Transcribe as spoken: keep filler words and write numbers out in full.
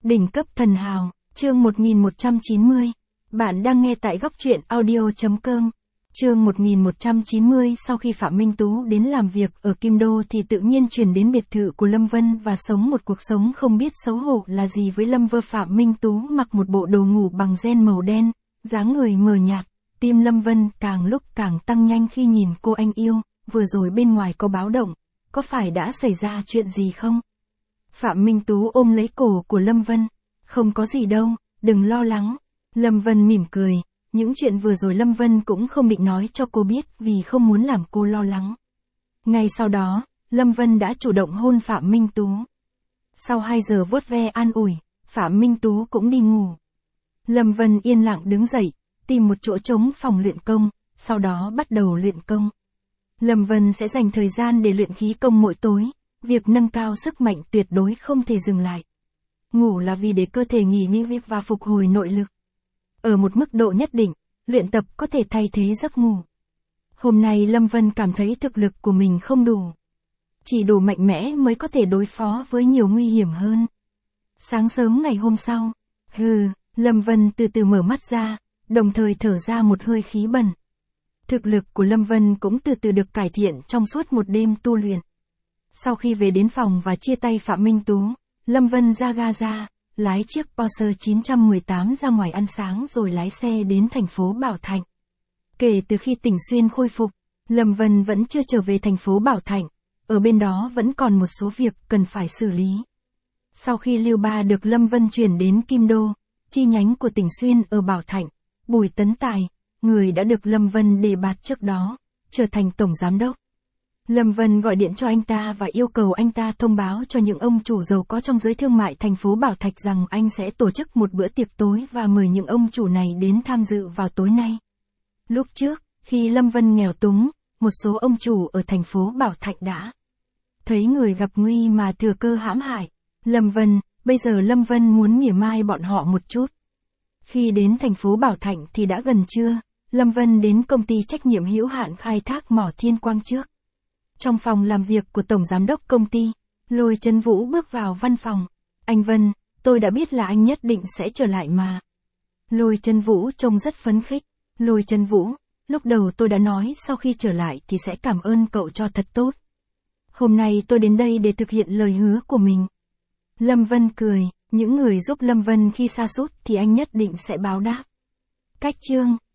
Đỉnh cấp thần hào, chương một nghìn một trăm chín mươi. Bạn đang nghe tại góc truyện audio chấm com. Chương một nghìn một trăm chín mươi. Sau khi Phạm Minh Tú đến làm việc ở Kim Đô thì tự nhiên chuyển đến biệt thự của Lâm Vân và sống một cuộc sống không biết xấu hổ là gì với Lâm Vơ. Phạm Minh Tú mặc một bộ đồ ngủ bằng ren màu đen, dáng người mờ nhạt, tim Lâm Vân càng lúc càng tăng nhanh khi nhìn cô. Anh yêu, vừa rồi bên ngoài có báo động, có phải đã xảy ra chuyện gì không? Phạm Minh Tú ôm lấy cổ của Lâm Vân. Không có gì đâu, đừng lo lắng. Lâm Vân mỉm cười, những chuyện vừa rồi Lâm Vân cũng không định nói cho cô biết vì không muốn làm cô lo lắng. Ngay sau đó, Lâm Vân đã chủ động hôn Phạm Minh Tú. Sau hai giờ vuốt ve an ủi, Phạm Minh Tú cũng đi ngủ. Lâm Vân yên lặng đứng dậy, tìm một chỗ trống phòng luyện công, sau đó bắt đầu luyện công. Lâm Vân sẽ dành thời gian để luyện khí công mỗi tối. Việc nâng cao sức mạnh tuyệt đối không thể dừng lại. Ngủ là vì để cơ thể nghỉ ngơi và phục hồi nội lực. Ở một mức độ nhất định, luyện tập có thể thay thế giấc ngủ. Hôm nay Lâm Vân cảm thấy thực lực của mình không đủ. Chỉ đủ mạnh mẽ mới có thể đối phó với nhiều nguy hiểm hơn. Sáng sớm ngày hôm sau, hừ, Lâm Vân từ từ mở mắt ra, đồng thời thở ra một hơi khí bẩn. Thực lực của Lâm Vân cũng từ từ được cải thiện trong suốt một đêm tu luyện. Sau khi về đến phòng và chia tay Phạm Minh Tú, Lâm Vân ra ga ra, lái chiếc Porsche chín một tám ra ngoài ăn sáng rồi lái xe đến thành phố Bảo Thạnh. Kể từ khi tỉnh Xuyên khôi phục, Lâm Vân vẫn chưa trở về thành phố Bảo Thạnh, ở bên đó vẫn còn một số việc cần phải xử lý. Sau khi Lưu Ba được Lâm Vân chuyển đến Kim Đô, chi nhánh của tỉnh Xuyên ở Bảo Thạnh, Bùi Tấn Tài, người đã được Lâm Vân đề bạt trước đó, trở thành tổng giám đốc. Lâm Vân gọi điện cho anh ta và yêu cầu anh ta thông báo cho những ông chủ giàu có trong giới thương mại thành phố Bảo Thạch rằng anh sẽ tổ chức một bữa tiệc tối và mời những ông chủ này đến tham dự vào tối nay. Lúc trước, khi Lâm Vân nghèo túng, một số ông chủ ở thành phố Bảo Thạch đã thấy người gặp nguy mà thừa cơ hãm hại Lâm Vân, bây giờ Lâm Vân muốn mỉa mai bọn họ một chút. Khi đến thành phố Bảo Thạnh thì đã gần trưa, Lâm Vân đến công ty trách nhiệm hữu hạn khai thác mỏ Thiên Quang trước. Trong phòng làm việc của tổng giám đốc công ty, Lôi Trấn Vũ bước vào văn phòng. Anh Vân, tôi đã biết là anh nhất định sẽ trở lại mà. Lôi Trấn Vũ trông rất phấn khích. Lôi Trấn Vũ, lúc đầu tôi đã nói sau khi trở lại thì sẽ cảm ơn cậu cho thật tốt. Hôm nay tôi đến đây để thực hiện lời hứa của mình. Lâm Vân cười, những người giúp Lâm Vân khi sa sút thì anh nhất định sẽ báo đáp. Cách chương